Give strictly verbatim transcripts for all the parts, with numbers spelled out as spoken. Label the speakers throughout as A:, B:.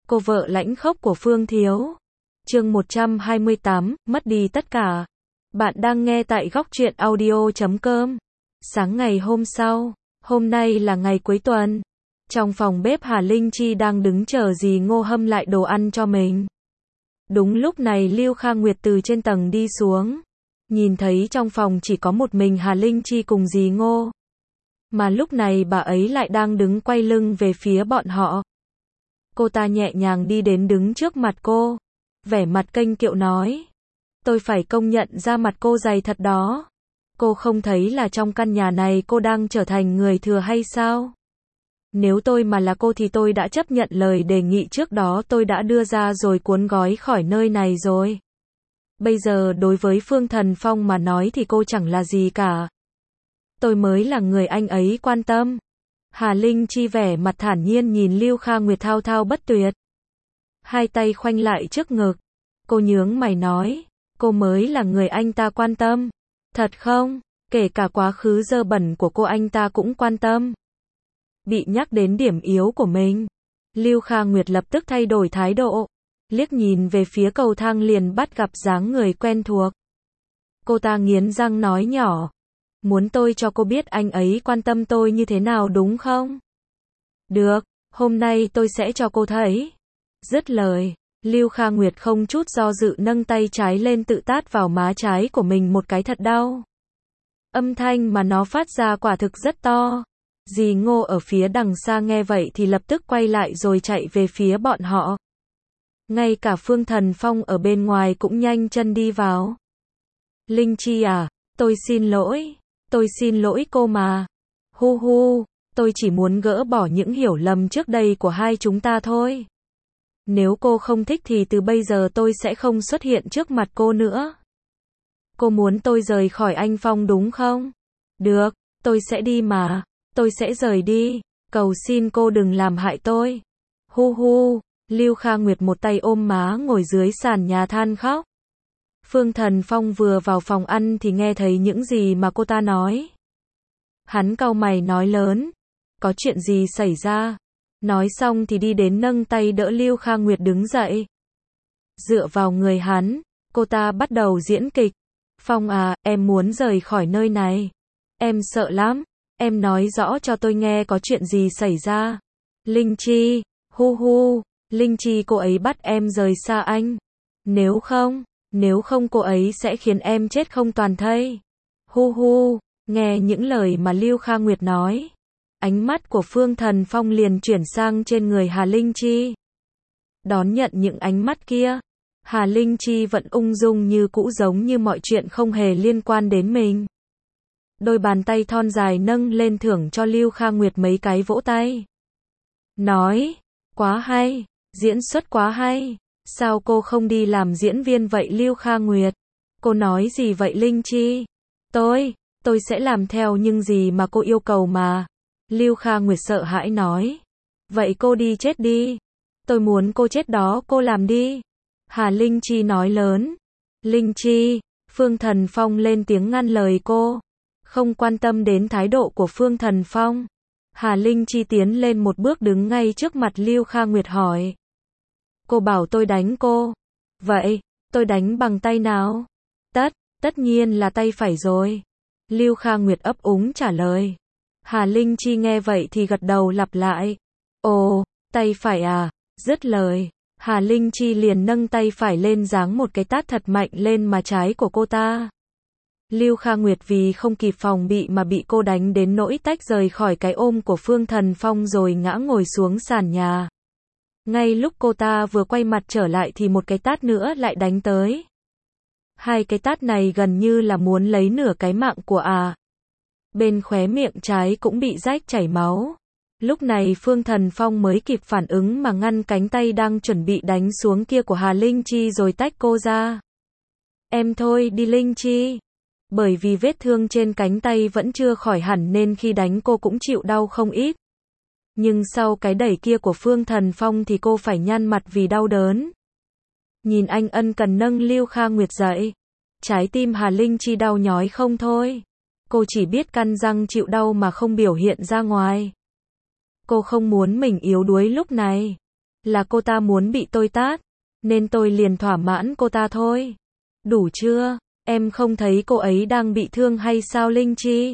A: Cô vợ lãnh khốc của Phương Thiếu. Chương một trăm hai mươi tám, mất đi tất cả. Bạn đang nghe tại góc truyện audio chấm com. Sáng ngày hôm sau, hôm nay là ngày cuối tuần. Trong phòng bếp Hà Linh Chi đang đứng chờ dì Ngô hâm lại đồ ăn cho mình. Đúng lúc này Lưu Kha Nguyệt từ trên tầng đi xuống. Nhìn thấy trong phòng chỉ có một mình Hà Linh Chi cùng dì Ngô. Mà lúc này bà ấy lại đang đứng quay lưng về phía bọn họ. Cô ta nhẹ nhàng đi đến đứng trước mặt cô. Vẻ mặt kênh kiệu nói. Tôi phải công nhận ra mặt cô dày thật đó. Cô không thấy là trong căn nhà này cô đang trở thành người thừa hay sao? Nếu tôi mà là cô thì tôi đã chấp nhận lời đề nghị trước đó tôi đã đưa ra rồi cuốn gói khỏi nơi này rồi. Bây giờ đối với Phương Thần Phong mà nói thì cô chẳng là gì cả. Tôi mới là người anh ấy quan tâm. Hà Linh Chi vẻ mặt thản nhiên nhìn Lưu Kha Nguyệt thao thao bất tuyệt. Hai tay khoanh lại trước ngực. Cô nhướng mày nói, cô mới là người anh ta quan tâm. Thật không? Kể cả quá khứ dơ bẩn của cô anh ta cũng quan tâm. Bị nhắc đến điểm yếu của mình. Lưu Kha Nguyệt lập tức thay đổi thái độ. Liếc nhìn về phía cầu thang liền bắt gặp dáng người quen thuộc. Cô ta nghiến răng nói nhỏ. Muốn tôi cho cô biết anh ấy quan tâm tôi như thế nào đúng không? Được, hôm nay tôi sẽ cho cô thấy. Dứt lời, Lưu Kha Nguyệt không chút do dự nâng tay trái lên tự tát vào má trái của mình một cái thật đau. Âm thanh mà nó phát ra quả thực rất to. Dì Ngô ở phía đằng xa nghe vậy thì lập tức quay lại rồi chạy về phía bọn họ. Ngay cả Phương Thần Phong ở bên ngoài cũng nhanh chân đi vào. Linh Chi à, tôi xin lỗi. Tôi xin lỗi cô mà. Hu hu, tôi chỉ muốn gỡ bỏ những hiểu lầm trước đây của hai chúng ta thôi. Nếu cô không thích thì từ bây giờ tôi sẽ không xuất hiện trước mặt cô nữa. Cô muốn tôi rời khỏi anh Phong đúng không? Được, tôi sẽ đi mà. Tôi sẽ rời đi. Cầu xin cô đừng làm hại tôi. Hu hu, Lưu Kha Nguyệt một tay ôm má ngồi dưới sàn nhà than khóc. Phương Thần Phong vừa vào phòng ăn thì nghe thấy những gì mà cô ta nói. Hắn cau mày nói lớn. Có chuyện gì xảy ra? Nói xong thì đi đến nâng tay đỡ Lưu Kha Nguyệt đứng dậy. Dựa vào người hắn, cô ta bắt đầu diễn kịch. Phong à, em muốn rời khỏi nơi này. Em sợ lắm. Em nói rõ cho tôi nghe có chuyện gì xảy ra. Linh Chi, hu hu, Linh Chi cô ấy bắt em rời xa anh. Nếu không, nếu không cô ấy sẽ khiến em chết không toàn thây. Hu hu, nghe những lời mà Lưu Kha Nguyệt nói. Ánh mắt của Phương Thần Phong liền chuyển sang trên người Hà Linh Chi. Đón nhận những ánh mắt kia, Hà Linh Chi vẫn ung dung như cũ giống như mọi chuyện không hề liên quan đến mình. Đôi bàn tay thon dài nâng lên thưởng cho Lưu Kha Nguyệt mấy cái vỗ tay. Nói, quá hay, diễn xuất quá hay, sao cô không đi làm diễn viên vậy Lưu Kha Nguyệt? Cô nói gì vậy Linh Chi? Tôi, tôi sẽ làm theo những gì mà cô yêu cầu mà. Lưu Kha Nguyệt sợ hãi nói. Vậy cô đi chết đi. Tôi muốn cô chết đó cô làm đi. Hà Linh Chi nói lớn. Linh Chi, Phương Thần Phong lên tiếng ngăn lời cô. Không quan tâm đến thái độ của Phương Thần Phong. Hà Linh Chi tiến lên một bước đứng ngay trước mặt Lưu Kha Nguyệt hỏi. Cô bảo tôi đánh cô. Vậy, tôi đánh bằng tay nào? Tất, tất nhiên là tay phải rồi. Lưu Kha Nguyệt ấp úng trả lời. Hà Linh Chi nghe vậy thì gật đầu lặp lại. Ồ, tay phải à? Dứt lời, Hà Linh Chi liền nâng tay phải lên giáng một cái tát thật mạnh lên má trái của cô ta. Lưu Kha Nguyệt vì không kịp phòng bị mà bị cô đánh đến nỗi tách rời khỏi cái ôm của Phương Thần Phong rồi ngã ngồi xuống sàn nhà. Ngay lúc cô ta vừa quay mặt trở lại thì một cái tát nữa lại đánh tới. Hai cái tát này gần như là muốn lấy nửa cái mạng của à. Bên khóe miệng trái cũng bị rách chảy máu. Lúc này Phương Thần Phong mới kịp phản ứng mà ngăn cánh tay đang chuẩn bị đánh xuống kia của Hà Linh Chi rồi tách cô ra. Em thôi đi Linh Chi. Bởi vì vết thương trên cánh tay vẫn chưa khỏi hẳn nên khi đánh cô cũng chịu đau không ít. Nhưng sau cái đẩy kia của Phương Thần Phong thì cô phải nhăn mặt vì đau đớn. Nhìn anh ân cần nâng Lưu Kha Nguyệt dậy. Trái tim Hà Linh Chi đau nhói không thôi. Cô chỉ biết căn răng chịu đau mà không biểu hiện ra ngoài. Cô không muốn mình yếu đuối lúc này. Là cô ta muốn bị tôi tát, nên tôi liền thỏa mãn cô ta thôi. Đủ chưa? Em không thấy cô ấy đang bị thương hay sao Linh Chi?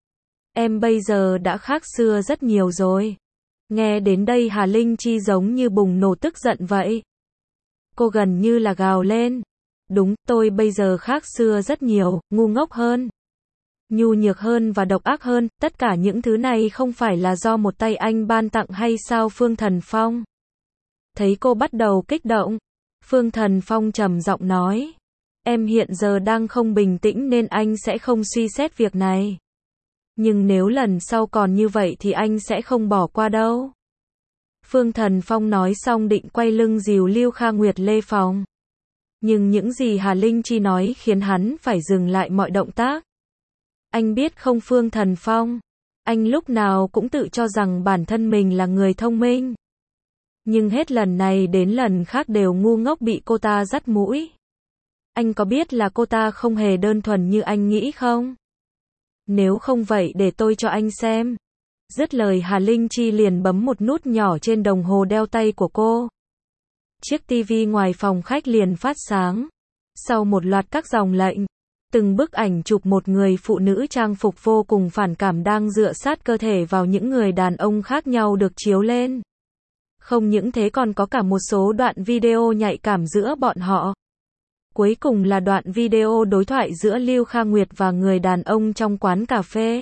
A: Em bây giờ đã khác xưa rất nhiều rồi. Nghe đến đây Hà Linh Chi giống như bùng nổ tức giận vậy. Cô gần như là gào lên. Đúng, tôi bây giờ khác xưa rất nhiều, ngu ngốc hơn, nhu nhược hơn và độc ác hơn, tất cả những thứ này không phải là do một tay anh ban tặng hay sao Phương Thần Phong? Thấy cô bắt đầu kích động, Phương Thần Phong trầm giọng nói, em hiện giờ đang không bình tĩnh nên anh sẽ không suy xét việc này. Nhưng nếu lần sau còn như vậy thì anh sẽ không bỏ qua đâu. Phương Thần Phong nói xong định quay lưng dìu Lưu Kha Nguyệt lên phòng. Nhưng những gì Hà Linh Chi nói khiến hắn phải dừng lại mọi động tác. Anh biết không Phương Thần Phong, anh lúc nào cũng tự cho rằng bản thân mình là người thông minh. Nhưng hết lần này đến lần khác đều ngu ngốc bị cô ta dắt mũi. Anh có biết là cô ta không hề đơn thuần như anh nghĩ không? Nếu không vậy để tôi cho anh xem. Dứt lời Hà Linh Chi liền bấm một nút nhỏ trên đồng hồ đeo tay của cô. Chiếc tivi ngoài phòng khách liền phát sáng. Sau một loạt các dòng lệnh, từng bức ảnh chụp một người phụ nữ trang phục vô cùng phản cảm đang dựa sát cơ thể vào những người đàn ông khác nhau được chiếu lên. Không những thế còn có cả một số đoạn video nhạy cảm giữa bọn họ. Cuối cùng là đoạn video đối thoại giữa Lưu Kha Nguyệt và người đàn ông trong quán cà phê.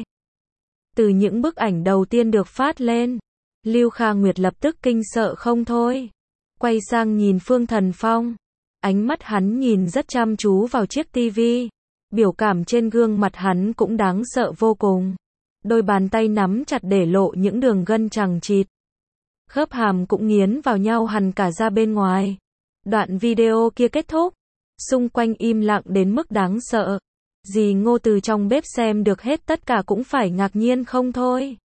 A: Từ những bức ảnh đầu tiên được phát lên, Lưu Kha Nguyệt lập tức kinh sợ không thôi. Quay sang nhìn Phương Thần Phong. Ánh mắt hắn nhìn rất chăm chú vào chiếc tivi. Biểu cảm trên gương mặt hắn cũng đáng sợ vô cùng. Đôi bàn tay nắm chặt để lộ những đường gân chằng chịt. Khớp hàm cũng nghiến vào nhau hằn cả ra bên ngoài. Đoạn video kia kết thúc. Xung quanh im lặng đến mức đáng sợ. Dì Ngô từ trong bếp xem được hết tất cả cũng phải ngạc nhiên không thôi.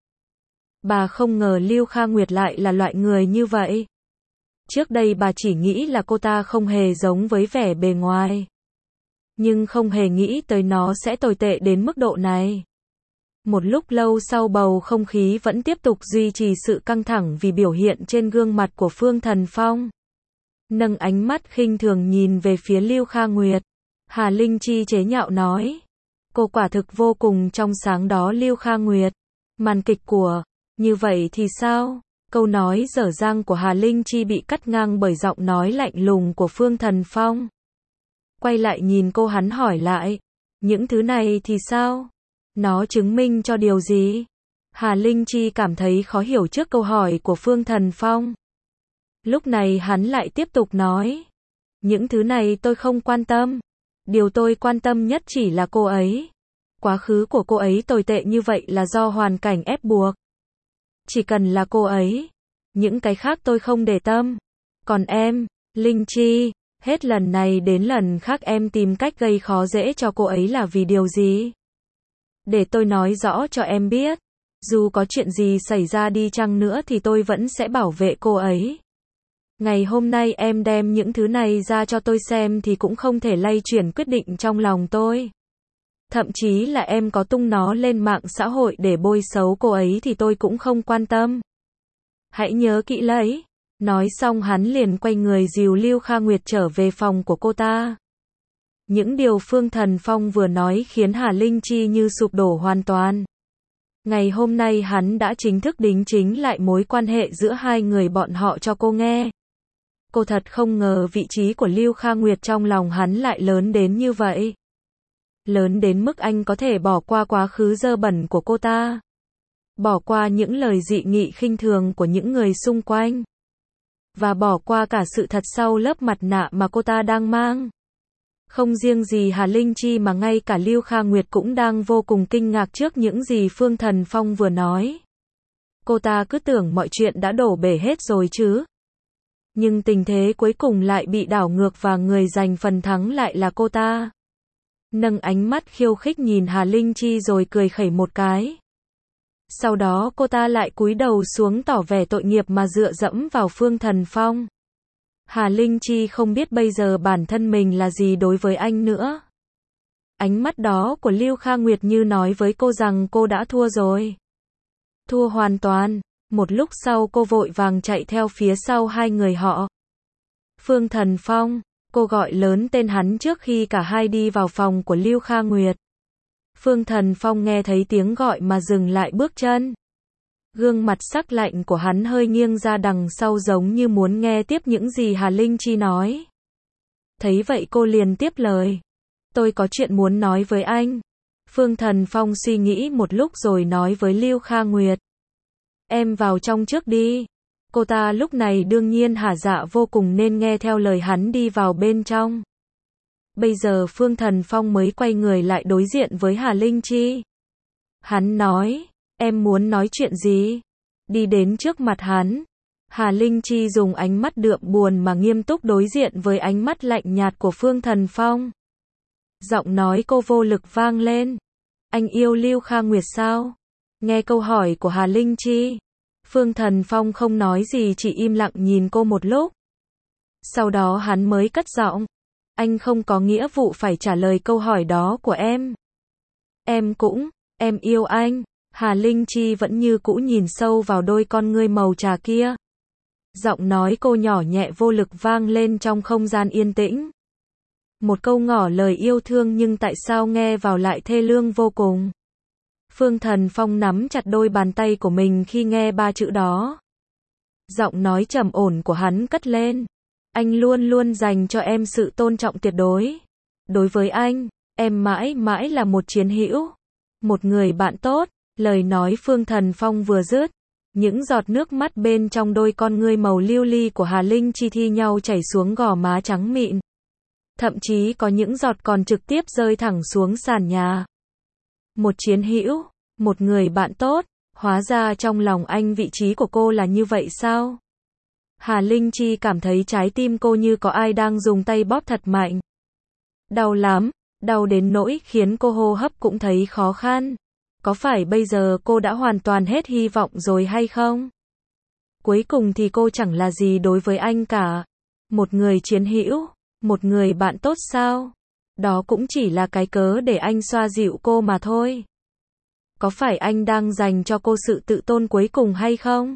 A: Bà không ngờ Lưu Kha Nguyệt lại là loại người như vậy. Trước đây bà chỉ nghĩ là cô ta không hề giống với vẻ bề ngoài. Nhưng không hề nghĩ tới nó sẽ tồi tệ đến mức độ này. Một lúc lâu sau bầu không khí vẫn tiếp tục duy trì sự căng thẳng vì biểu hiện trên gương mặt của Phương Thần Phong. Nâng ánh mắt khinh thường nhìn về phía Lưu Kha Nguyệt. Hà Linh Chi chế nhạo nói. Cô quả thực vô cùng trong sáng đó Lưu Kha Nguyệt. Màn kịch của, như vậy thì sao? Câu nói dở dang của Hà Linh Chi bị cắt ngang bởi giọng nói lạnh lùng của Phương Thần Phong. Quay lại nhìn cô hắn hỏi lại. Những thứ này thì sao? Nó chứng minh cho điều gì? Hà Linh Chi cảm thấy khó hiểu trước câu hỏi của Phương Thần Phong. Lúc này hắn lại tiếp tục nói. Những thứ này tôi không quan tâm. Điều tôi quan tâm nhất chỉ là cô ấy. Quá khứ của cô ấy tồi tệ như vậy là do hoàn cảnh ép buộc. Chỉ cần là cô ấy. Những cái khác tôi không để tâm. Còn em, Linh Chi, hết lần này đến lần khác em tìm cách gây khó dễ cho cô ấy là vì điều gì? Để tôi nói rõ cho em biết. Dù có chuyện gì xảy ra đi chăng nữa thì tôi vẫn sẽ bảo vệ cô ấy. Ngày hôm nay em đem những thứ này ra cho tôi xem thì cũng không thể lay chuyển quyết định trong lòng tôi. Thậm chí là em có tung nó lên mạng xã hội để bôi xấu cô ấy thì tôi cũng không quan tâm. Hãy nhớ kỹ lấy. Nói xong hắn liền quay người dìu Lưu Kha Nguyệt trở về phòng của cô ta. Những điều Phương Thần Phong vừa nói khiến Hà Linh Chi như sụp đổ hoàn toàn. Ngày hôm nay hắn đã chính thức đính chính lại mối quan hệ giữa hai người bọn họ cho cô nghe. Cô thật không ngờ vị trí của Lưu Kha Nguyệt trong lòng hắn lại lớn đến như vậy. Lớn đến mức anh có thể bỏ qua quá khứ dơ bẩn của cô ta. Bỏ qua những lời dị nghị khinh thường của những người xung quanh. Và bỏ qua cả sự thật sau lớp mặt nạ mà cô ta đang mang. Không riêng gì Hà Linh Chi mà ngay cả Lưu Kha Nguyệt cũng đang vô cùng kinh ngạc trước những gì Phương Thần Phong vừa nói. Cô ta cứ tưởng mọi chuyện đã đổ bể hết rồi chứ. Nhưng tình thế cuối cùng lại bị đảo ngược và người giành phần thắng lại là cô ta. Nâng ánh mắt khiêu khích nhìn Hà Linh Chi rồi cười khẩy một cái. Sau đó cô ta lại cúi đầu xuống tỏ vẻ tội nghiệp mà dựa dẫm vào Phương Thần Phong. Hà Linh Chi không biết bây giờ bản thân mình là gì đối với anh nữa. Ánh mắt đó của Lưu Kha Nguyệt như nói với cô rằng cô đã thua rồi. Thua hoàn toàn. Một lúc sau cô vội vàng chạy theo phía sau hai người họ. Phương Thần Phong, cô gọi lớn tên hắn trước khi cả hai đi vào phòng của Lưu Kha Nguyệt. Phương Thần Phong nghe thấy tiếng gọi mà dừng lại bước chân. Gương mặt sắc lạnh của hắn hơi nghiêng ra đằng sau giống như muốn nghe tiếp những gì Hà Linh Chi nói. Thấy vậy cô liền tiếp lời. Tôi có chuyện muốn nói với anh. Phương Thần Phong suy nghĩ một lúc rồi nói với Lưu Kha Nguyệt. Em vào trong trước đi. Cô ta lúc này đương nhiên hả dạ vô cùng nên nghe theo lời hắn đi vào bên trong. Bây giờ Phương Thần Phong mới quay người lại đối diện với Hà Linh Chi. Hắn nói, em muốn nói chuyện gì? Đi đến trước mặt hắn. Hà Linh Chi dùng ánh mắt đượm buồn mà nghiêm túc đối diện với ánh mắt lạnh nhạt của Phương Thần Phong. Giọng nói cô vô lực vang lên. Anh yêu Lưu Kha Nguyệt sao? Nghe câu hỏi của Hà Linh Chi, Phương Thần Phong không nói gì chỉ im lặng nhìn cô một lúc. Sau đó hắn mới cất giọng. Anh không có nghĩa vụ phải trả lời câu hỏi đó của em. Em cũng, em yêu anh. Hà Linh Chi vẫn như cũ nhìn sâu vào đôi con ngươi màu trà kia. Giọng nói cô nhỏ nhẹ vô lực vang lên trong không gian yên tĩnh. Một câu ngỏ lời yêu thương nhưng tại sao nghe vào lại thê lương vô cùng. Phương Thần Phong nắm chặt đôi bàn tay của mình khi nghe ba chữ đó. Giọng nói trầm ổn của hắn cất lên. Anh luôn luôn dành cho em sự tôn trọng tuyệt đối. Đối với anh, em mãi mãi là một chiến hữu. Một người bạn tốt. Lời nói Phương Thần Phong vừa dứt. Những giọt nước mắt bên trong đôi con ngươi màu lưu ly của Hà Linh Chi thi nhau chảy xuống gò má trắng mịn. Thậm chí có những giọt còn trực tiếp rơi thẳng xuống sàn nhà. Một chiến hữu, một người bạn tốt, hóa ra trong lòng anh vị trí của cô là như vậy sao? Hà Linh Chi cảm thấy trái tim cô như có ai đang dùng tay bóp thật mạnh. Đau lắm, đau đến nỗi khiến cô hô hấp cũng thấy khó khăn. Có phải bây giờ cô đã hoàn toàn hết hy vọng rồi hay không? Cuối cùng thì cô chẳng là gì đối với anh cả. Một người chiến hữu, một người bạn tốt sao? Đó cũng chỉ là cái cớ để anh xoa dịu cô mà thôi. Có phải anh đang dành cho cô sự tự tôn cuối cùng hay không?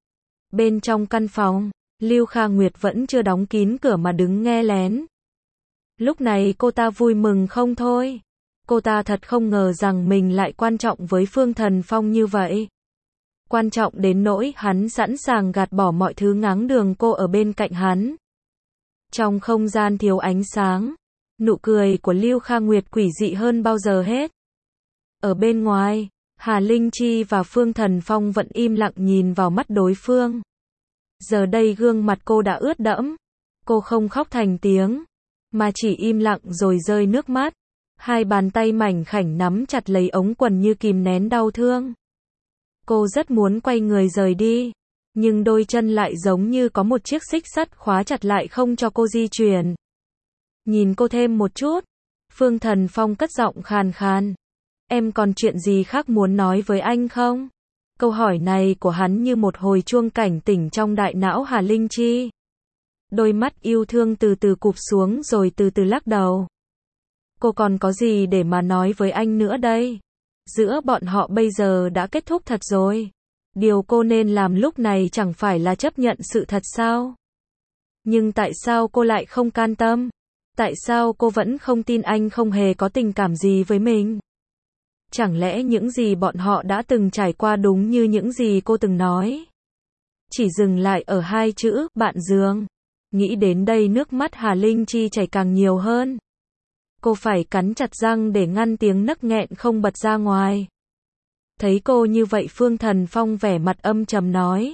A: Bên trong căn phòng, Lưu Kha Nguyệt vẫn chưa đóng kín cửa mà đứng nghe lén. Lúc này cô ta vui mừng không thôi. Cô ta thật không ngờ rằng mình lại quan trọng với Phương Thần Phong như vậy. Quan trọng đến nỗi hắn sẵn sàng gạt bỏ mọi thứ ngáng đường cô ở bên cạnh hắn. Trong không gian thiếu ánh sáng, nụ cười của Lưu Kha Nguyệt quỷ dị hơn bao giờ hết. Ở bên ngoài, Hà Linh Chi và Phương Thần Phong vẫn im lặng nhìn vào mắt đối phương. Giờ đây gương mặt cô đã ướt đẫm. Cô không khóc thành tiếng, mà chỉ im lặng rồi rơi nước mắt. Hai bàn tay mảnh khảnh nắm chặt lấy ống quần như kìm nén đau thương. Cô rất muốn quay người rời đi, nhưng đôi chân lại giống như có một chiếc xích sắt khóa chặt lại không cho cô di chuyển. Nhìn cô thêm một chút, Phương Thần Phong cất giọng khàn khàn. Em còn chuyện gì khác muốn nói với anh không? Câu hỏi này của hắn như một hồi chuông cảnh tỉnh trong đại não Hà Linh Chi. Đôi mắt yêu thương từ từ cụp xuống rồi từ từ lắc đầu. Cô còn có gì để mà nói với anh nữa đây? Giữa bọn họ bây giờ đã kết thúc thật rồi. Điều cô nên làm lúc này chẳng phải là chấp nhận sự thật sao? Nhưng tại sao cô lại không can tâm? Tại sao cô vẫn không tin anh không hề có tình cảm gì với mình? Chẳng lẽ những gì bọn họ đã từng trải qua đúng như những gì cô từng nói? Chỉ dừng lại ở hai chữ, bạn giường. Nghĩ đến đây nước mắt Hà Linh Chi chảy càng nhiều hơn. Cô phải cắn chặt răng để ngăn tiếng nấc nghẹn không bật ra ngoài. Thấy cô như vậy Phương Thần Phong vẻ mặt âm trầm nói.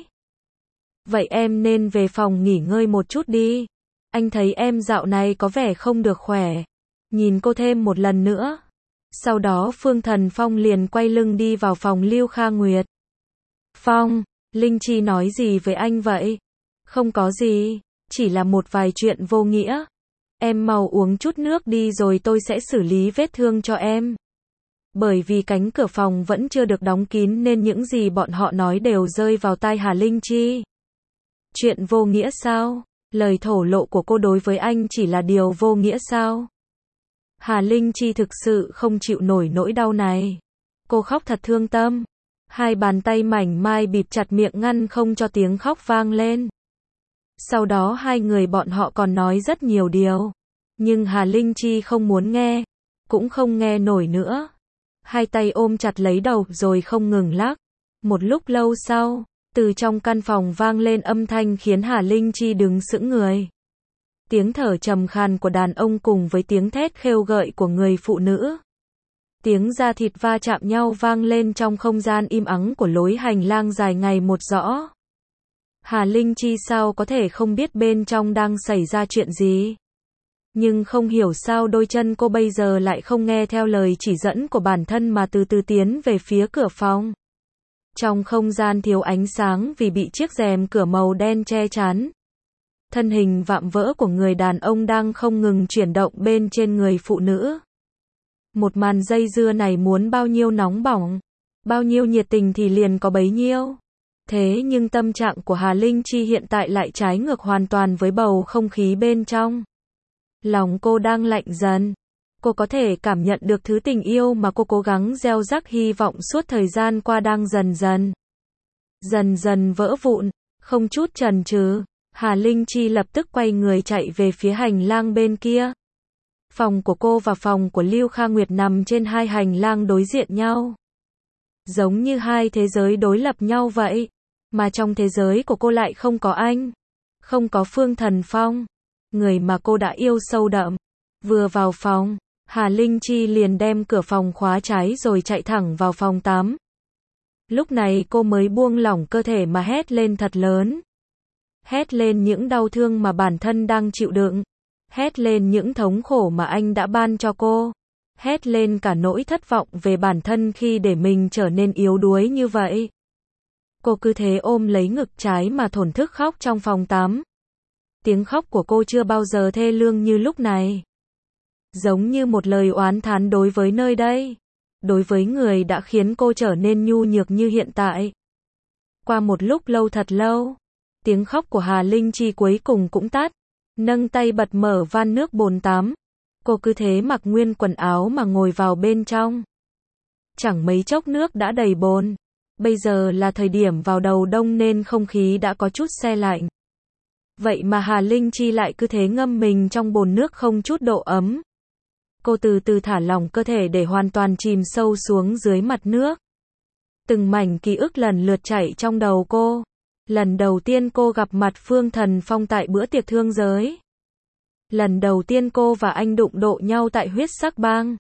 A: Vậy em nên về phòng nghỉ ngơi một chút đi. Anh thấy em dạo này có vẻ không được khỏe. Nhìn cô thêm một lần nữa. Sau đó Phương Thần Phong liền quay lưng đi vào phòng Lưu Kha Nguyệt. Phong, Linh Chi nói gì với anh vậy? Không có gì, chỉ là một vài chuyện vô nghĩa. Em mau uống chút nước đi rồi tôi sẽ xử lý vết thương cho em. Bởi vì cánh cửa phòng vẫn chưa được đóng kín nên những gì bọn họ nói đều rơi vào tai Hà Linh Chi. Chuyện vô nghĩa sao? Lời thổ lộ của cô đối với anh chỉ là điều vô nghĩa sao? Hà Linh Chi thực sự không chịu nổi nỗi đau này. Cô khóc thật thương tâm. Hai bàn tay mảnh mai bịt chặt miệng ngăn không cho tiếng khóc vang lên. Sau đó hai người bọn họ còn nói rất nhiều điều. Nhưng Hà Linh Chi không muốn nghe, cũng không nghe nổi nữa. Hai tay ôm chặt lấy đầu rồi không ngừng lắc. Một lúc lâu sau, từ trong căn phòng vang lên âm thanh khiến Hà Linh Chi đứng sững người. Tiếng thở trầm khàn của đàn ông cùng với tiếng thét khêu gợi của người phụ nữ. Tiếng da thịt va chạm nhau vang lên trong không gian im ắng của lối hành lang dài ngày một rõ. Hà Linh Chi sao có thể không biết bên trong đang xảy ra chuyện gì. Nhưng không hiểu sao đôi chân cô bây giờ lại không nghe theo lời chỉ dẫn của bản thân mà từ từ tiến về phía cửa phòng. Trong không gian thiếu ánh sáng vì bị chiếc rèm cửa màu đen che chắn. Thân hình vạm vỡ của người đàn ông đang không ngừng chuyển động bên trên người phụ nữ. Một màn dây dưa này muốn bao nhiêu nóng bỏng, bao nhiêu nhiệt tình thì liền có bấy nhiêu. Thế nhưng tâm trạng của Hà Linh Chi hiện tại lại trái ngược hoàn toàn với bầu không khí bên trong. Lòng cô đang lạnh dần. Cô có thể cảm nhận được thứ tình yêu mà cô cố gắng gieo rắc hy vọng suốt thời gian qua đang dần dần. Dần dần vỡ vụn, không chút chần chừ. Hà Linh Chi lập tức quay người chạy về phía hành lang bên kia. Phòng của cô và phòng của Lưu Kha Nguyệt nằm trên hai hành lang đối diện nhau. Giống như hai thế giới đối lập nhau vậy. Mà trong thế giới của cô lại không có anh. Không có Phương Thần Phong. Người mà cô đã yêu sâu đậm. Vừa vào phòng, Hà Linh Chi liền đem cửa phòng khóa trái rồi chạy thẳng vào phòng tắm. Lúc này cô mới buông lỏng cơ thể mà hét lên thật lớn. Hét lên những đau thương mà bản thân đang chịu đựng. Hét lên những thống khổ mà anh đã ban cho cô. Hét lên cả nỗi thất vọng về bản thân khi để mình trở nên yếu đuối như vậy. Cô cứ thế ôm lấy ngực trái mà thổn thức khóc trong phòng tắm. Tiếng khóc của cô chưa bao giờ thê lương như lúc này. Giống như một lời oán thán đối với nơi đây. Đối với người đã khiến cô trở nên nhu nhược như hiện tại. Qua một lúc lâu thật lâu, tiếng khóc của Hà Linh Chi cuối cùng cũng tắt. Nâng tay bật mở van nước bồn tắm. Cô cứ thế mặc nguyên quần áo mà ngồi vào bên trong. Chẳng mấy chốc nước đã đầy bồn. Bây giờ là thời điểm vào đầu đông nên không khí đã có chút se lạnh. Vậy mà Hà Linh Chi lại cứ thế ngâm mình trong bồn nước không chút độ ấm. Cô từ từ thả lỏng cơ thể để hoàn toàn chìm sâu xuống dưới mặt nước. Từng mảnh ký ức lần lượt chảy trong đầu cô. Lần đầu tiên cô gặp mặt Phương Thần Phong tại bữa tiệc thương giới. Lần đầu tiên cô và anh đụng độ nhau tại huyết sắc bang.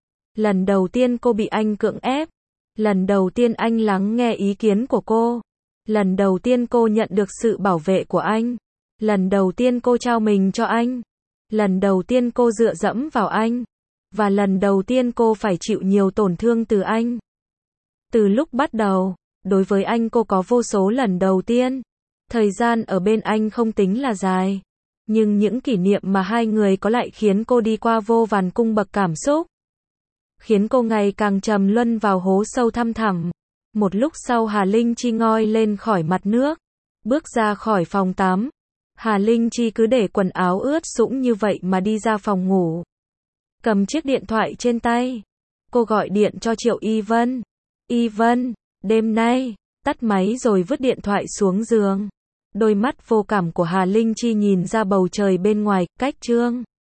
A: Lần đầu tiên cô bị anh cưỡng ép. Lần đầu tiên anh lắng nghe ý kiến của cô. Lần đầu tiên cô nhận được sự bảo vệ của anh. Lần đầu tiên cô trao mình cho anh. Lần đầu tiên cô dựa dẫm vào anh. Và lần đầu tiên cô phải chịu nhiều tổn thương từ anh. Từ lúc bắt đầu, đối với anh cô có vô số lần đầu tiên. Thời gian ở bên anh không tính là dài. Nhưng những kỷ niệm mà hai người có lại khiến cô đi qua vô vàn cung bậc cảm xúc. Khiến cô ngày càng trầm luân vào hố sâu thăm thẳm. Một lúc sau Hà Linh Chi ngoi lên khỏi mặt nước. Bước ra khỏi phòng tắm. Hà Linh Chi cứ để quần áo ướt sũng như vậy mà đi ra phòng ngủ. Cầm chiếc điện thoại trên tay. Cô gọi điện cho Triệu Y Vân. Y Vân, đêm nay, tắt máy rồi vứt điện thoại xuống giường. Đôi mắt vô cảm của Hà Linh Chi nhìn ra bầu trời bên ngoài, cách Trương